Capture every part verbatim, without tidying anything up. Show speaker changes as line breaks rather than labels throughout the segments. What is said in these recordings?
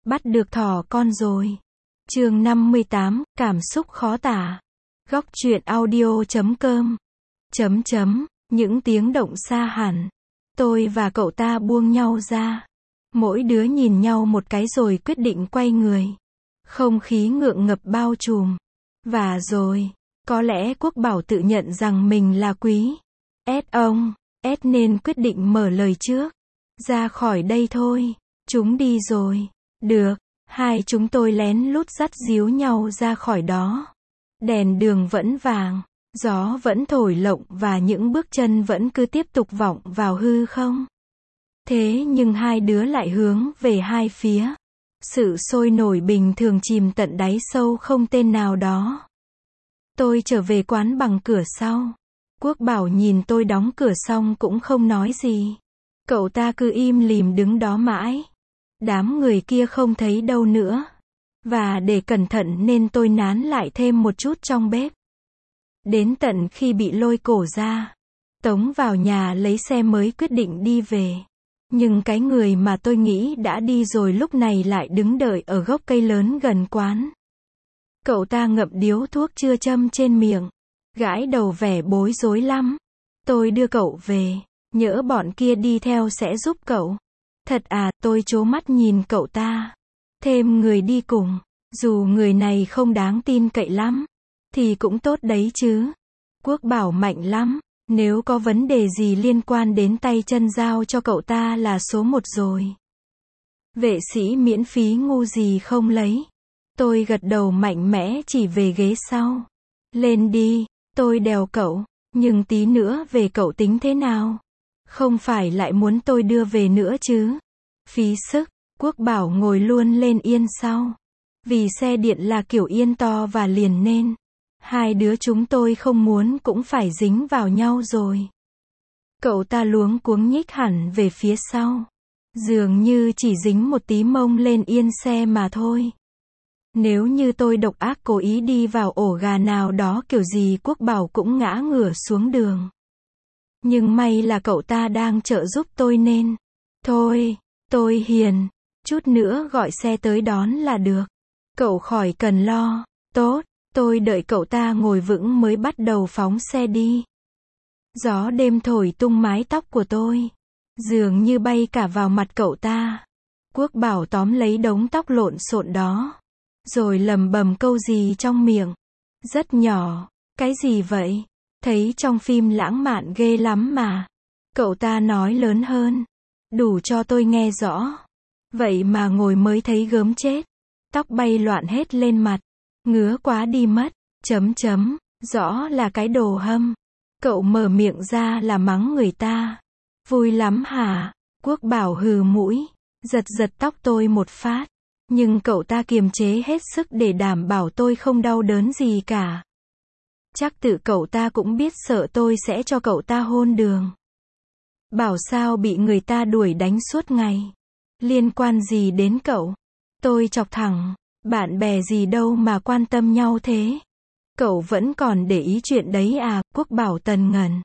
Bắt được thỏ con rồi. Chương năm mươi tám, cảm xúc khó tả. Góc truyện audio chấm com. Chấm chấm, những tiếng động xa hẳn. Tôi và cậu ta buông nhau ra. Mỗi đứa nhìn nhau một cái rồi quyết định quay người. Không khí ngượng ngập bao trùm. Và rồi, có lẽ Quốc Bảo tự nhận rằng mình là quý. S ông, S nên quyết định mở lời trước. Ra khỏi đây thôi. Chúng đi rồi. Được. Hai chúng tôi lén lút dắt díu nhau ra khỏi đó. Đèn đường vẫn vàng. Gió vẫn thổi lộng và những bước chân vẫn cứ tiếp tục vọng vào hư không. Thế nhưng hai đứa lại hướng về hai phía. Sự sôi nổi bình thường chìm tận đáy sâu không tên nào đó. Tôi trở về quán bằng cửa sau. Quốc Bảo nhìn tôi đóng cửa xong cũng không nói gì. Cậu ta cứ im lìm đứng đó mãi. Đám người kia không thấy đâu nữa. Và để cẩn thận nên tôi nán lại thêm một chút trong bếp. Đến tận khi bị lôi cổ ra, tống vào nhà lấy xe mới quyết định đi về. Nhưng cái người mà tôi nghĩ đã đi rồi lúc này lại đứng đợi ở gốc cây lớn gần quán. Cậu ta ngậm điếu thuốc chưa châm trên miệng. Gãi đầu vẻ bối rối lắm. Tôi đưa cậu về. Nhỡ bọn kia đi theo sẽ giúp cậu. Thật à, tôi trố mắt nhìn cậu ta. Thêm người đi cùng. Dù người này không đáng tin cậy lắm. Thì cũng tốt đấy chứ. Quốc Bảo mạnh lắm. Nếu có vấn đề gì liên quan đến tay chân giao cho cậu ta là số một rồi. Vệ sĩ miễn phí ngu gì không lấy. Tôi gật đầu mạnh mẽ chỉ về ghế sau. Lên đi, tôi đèo cậu. Nhưng tí nữa về cậu tính thế nào? Không phải lại muốn tôi đưa về nữa chứ? Phí sức. Quốc Bảo ngồi luôn lên yên sau. Vì xe điện là kiểu yên to và liền nên hai đứa chúng tôi không muốn cũng phải dính vào nhau rồi. Cậu ta luống cuống nhích hẳn về phía sau. Dường như chỉ dính một tí mông lên yên xe mà thôi. Nếu như tôi độc ác cố ý đi vào ổ gà nào đó kiểu gì Quốc Bảo cũng ngã ngửa xuống đường. Nhưng may là cậu ta đang trợ giúp tôi nên. Thôi, tôi hiền. Chút nữa gọi xe tới đón là được. Cậu khỏi cần lo. Tốt, tôi đợi cậu ta ngồi vững mới bắt đầu phóng xe đi. Gió đêm thổi tung mái tóc của tôi. Dường như bay cả vào mặt cậu ta. Quốc Bảo tóm lấy đống tóc lộn xộn đó. Rồi lầm bầm câu gì trong miệng. Rất nhỏ. Cái gì vậy? Thấy trong phim lãng mạn ghê lắm mà. Cậu ta nói lớn hơn. Đủ cho tôi nghe rõ. Vậy mà ngồi mới thấy gớm chết. Tóc bay loạn hết lên mặt. Ngứa quá đi mất. Chấm chấm. Rõ là cái đồ hâm. Cậu mở miệng ra là mắng người ta. Vui lắm hả? Quốc Bảo hừ mũi. Giật giật tóc tôi một phát. Nhưng cậu ta kiềm chế hết sức để đảm bảo tôi không đau đớn gì cả. Chắc tự cậu ta cũng biết sợ tôi sẽ cho cậu ta hôn đường. Bảo sao bị người ta đuổi đánh suốt ngày. Liên quan gì đến cậu? Tôi chọc thẳng. Bạn bè gì đâu mà quan tâm nhau thế. Cậu vẫn còn để ý chuyện đấy à? Quốc Bảo tần ngần.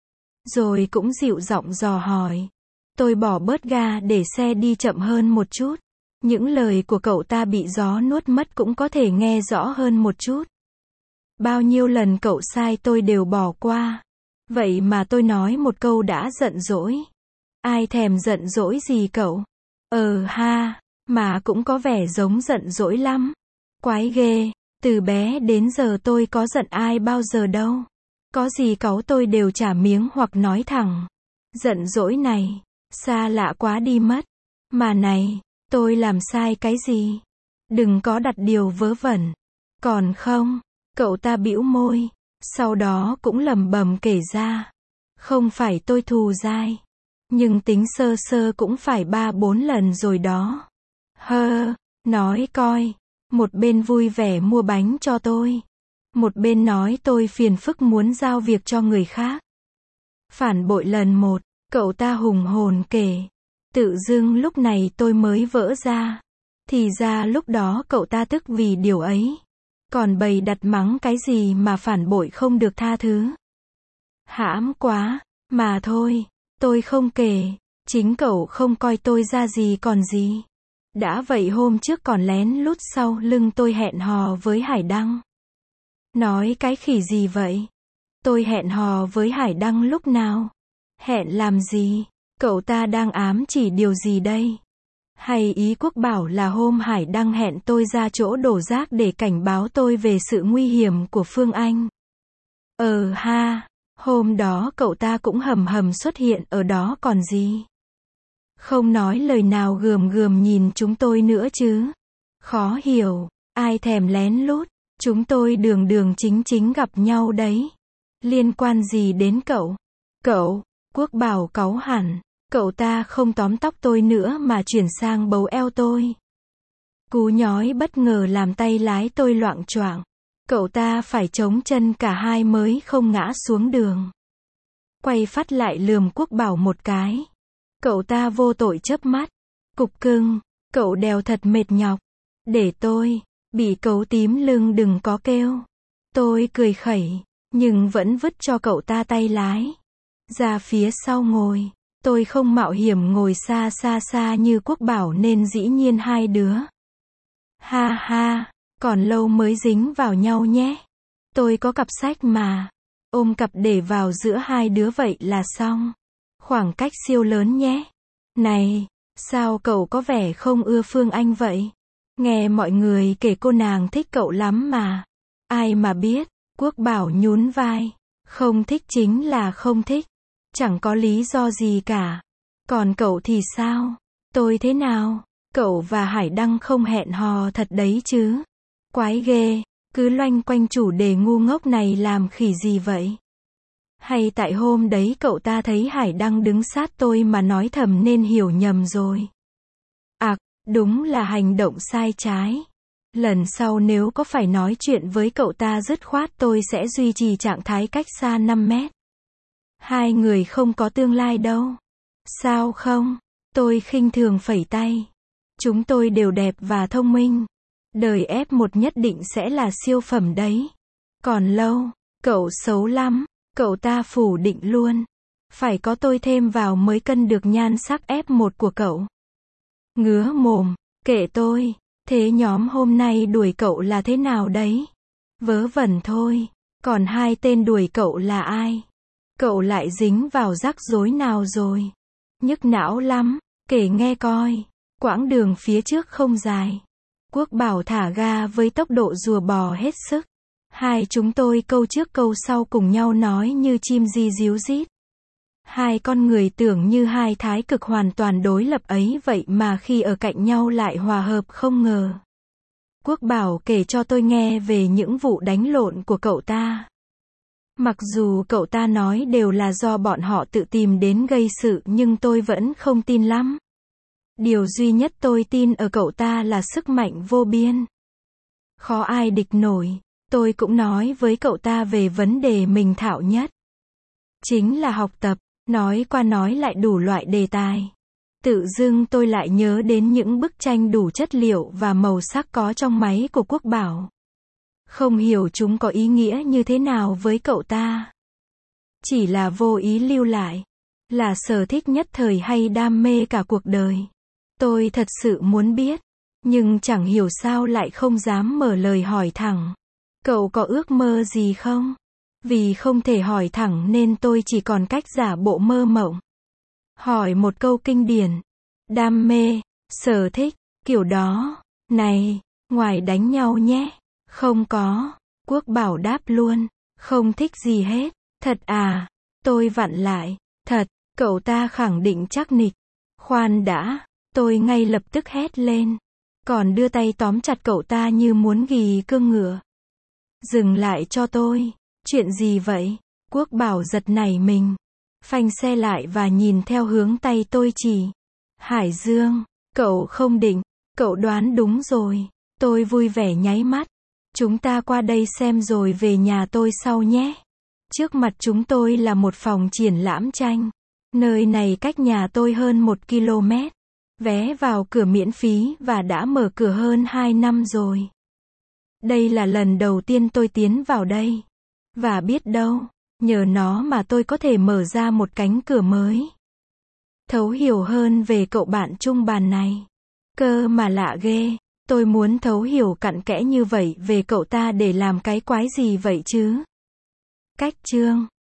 Rồi cũng dịu giọng dò hỏi. Tôi bỏ bớt ga để xe đi chậm hơn một chút. Những lời của cậu ta bị gió nuốt mất cũng có thể nghe rõ hơn một chút. Bao nhiêu lần cậu sai tôi đều bỏ qua. Vậy mà tôi nói một câu đã giận dỗi. Ai thèm giận dỗi gì cậu? Ờ ha, mà cũng có vẻ giống giận dỗi lắm. Quái ghê, từ bé đến giờ tôi có giận ai bao giờ đâu. Có gì cáu tôi đều trả miếng hoặc nói thẳng. Giận dỗi này, xa lạ quá đi mất. Mà này, tôi làm sai cái gì? Đừng có đặt điều vớ vẩn. Còn không, cậu ta bĩu môi. Sau đó cũng lầm bầm kể ra. Không phải tôi thù dai. Nhưng tính sơ sơ cũng phải ba bốn lần rồi đó. Hơ, nói coi. Một bên vui vẻ mua bánh cho tôi. Một bên nói tôi phiền phức muốn giao việc cho người khác. Phản bội lần một, cậu ta hùng hồn kể. Tự dưng lúc này tôi mới vỡ ra. Thì ra lúc đó cậu ta tức vì điều ấy. Còn bày đặt mắng cái gì mà phản bội không được tha thứ. Hãm quá, mà thôi, tôi không kể. Chính cậu không coi tôi ra gì còn gì. Đã vậy hôm trước còn lén lút sau lưng tôi hẹn hò với Hải Đăng. Nói cái khỉ gì vậy? Tôi hẹn hò với Hải Đăng lúc nào? Hẹn làm gì? Cậu ta đang ám chỉ điều gì đây? Hay ý Quốc bảo là hôm Hải Đăng hẹn tôi ra chỗ đổ rác để cảnh báo tôi về sự nguy hiểm của Phương Anh? Ờ ha, hôm đó cậu ta cũng hầm hầm xuất hiện ở đó còn gì. Không nói lời nào gườm gườm nhìn chúng tôi nữa chứ. Khó hiểu, ai thèm lén lút, chúng tôi đường đường chính chính gặp nhau đấy. Liên quan gì đến cậu? Cậu, Quốc bảo cáu hẳn, cậu ta không tóm tóc tôi nữa mà chuyển sang bấu eo tôi. Cú nhói bất ngờ làm tay lái tôi loạng choạng. Cậu ta phải chống chân cả hai mới không ngã xuống đường. Quay phát lại lườm Quốc bảo một cái. Cậu ta vô tội chớp mắt. Cục cưng, cậu đèo thật mệt nhọc. Để tôi, bị cấu tím lưng đừng có kêu. Tôi cười khẩy, nhưng vẫn vứt cho cậu ta tay lái. Ra phía sau ngồi. Tôi không mạo hiểm ngồi xa xa xa như Quốc bảo nên dĩ nhiên hai đứa. Ha ha, còn lâu mới dính vào nhau nhé. Tôi có cặp sách mà. Ôm cặp để vào giữa hai đứa vậy là xong. Khoảng cách siêu lớn nhé. Này, sao cậu có vẻ không ưa Phương Anh vậy? Nghe mọi người kể cô nàng thích cậu lắm mà. Ai mà biết, Quốc bảo nhún vai. Không thích chính là không thích. Chẳng có lý do gì cả. Còn cậu thì sao? Tôi thế nào? Cậu và Hải Đăng không hẹn hò thật đấy chứ? Quái ghê, cứ loanh quanh chủ đề ngu ngốc này làm khỉ gì vậy? Hay tại hôm đấy cậu ta thấy Hải Đăng đứng sát tôi mà nói thầm nên hiểu nhầm rồi? À, đúng là hành động sai trái. Lần sau nếu có phải nói chuyện với cậu ta dứt khoát tôi sẽ duy trì trạng thái cách xa năm mét. Hai người không có tương lai đâu. Sao không? Tôi khinh thường phẩy tay. Chúng tôi đều đẹp và thông minh. Đời ép một nhất định sẽ là siêu phẩm đấy. Còn lâu, cậu xấu lắm. Cậu ta phủ định luôn. Phải có tôi thêm vào mới cân được nhan sắc ép một của cậu. Ngứa mồm, kệ tôi. Thế nhóm hôm nay đuổi cậu là thế nào đấy? Vớ vẩn thôi. Còn hai tên đuổi cậu là ai? Cậu lại dính vào rắc rối nào rồi? Nhức não lắm, kể nghe coi. Quãng đường phía trước không dài. Quốc bảo thả ga với tốc độ rùa bò hết sức. Hai chúng tôi câu trước câu sau cùng nhau nói như chim di díu rít. Hai con người tưởng như hai thái cực hoàn toàn đối lập ấy vậy mà khi ở cạnh nhau lại hòa hợp không ngờ. Quốc bảo kể cho tôi nghe về những vụ đánh lộn của cậu ta. Mặc dù cậu ta nói đều là do bọn họ tự tìm đến gây sự nhưng tôi vẫn không tin lắm. Điều duy nhất tôi tin ở cậu ta là sức mạnh vô biên. Khó ai địch nổi. Tôi cũng nói với cậu ta về vấn đề mình thạo nhất. Chính là học tập, nói qua nói lại đủ loại đề tài. Tự dưng tôi lại nhớ đến những bức tranh đủ chất liệu và màu sắc có trong máy của Quốc bảo. Không hiểu chúng có ý nghĩa như thế nào với cậu ta. Chỉ là vô ý lưu lại. Là sở thích nhất thời hay đam mê cả cuộc đời. Tôi thật sự muốn biết. Nhưng chẳng hiểu sao lại không dám mở lời hỏi thẳng. Cậu có ước mơ gì không? Vì không thể hỏi thẳng nên tôi chỉ còn cách giả bộ mơ mộng. Hỏi một câu kinh điển. Đam mê, sở thích, kiểu đó. Này, ngoài đánh nhau nhé. Không có. Quốc bảo đáp luôn. Không thích gì hết. Thật à? Tôi vặn lại. Thật, cậu ta khẳng định chắc nịch. Khoan đã. Tôi ngay lập tức hét lên. Còn đưa tay tóm chặt cậu ta như muốn ghì cương ngựa. Dừng lại cho tôi. Chuyện gì vậy? Quốc bảo giật nảy mình. Phanh xe lại và nhìn theo hướng tay tôi chỉ. Hải Dương, cậu không định. Cậu đoán đúng rồi. Tôi vui vẻ nháy mắt. Chúng ta qua đây xem rồi về nhà tôi sau nhé. Trước mặt chúng tôi là một phòng triển lãm tranh. Nơi này cách nhà tôi hơn một ki lô mét. Vé vào cửa miễn phí và đã mở cửa hơn hai năm rồi. Đây là lần đầu tiên tôi tiến vào đây. Và biết đâu, nhờ nó mà tôi có thể mở ra một cánh cửa mới. Thấu hiểu hơn về cậu bạn chung bàn này. Cơ mà lạ ghê. Tôi muốn thấu hiểu cặn kẽ như vậy về cậu ta để làm cái quái gì vậy chứ? Cách chương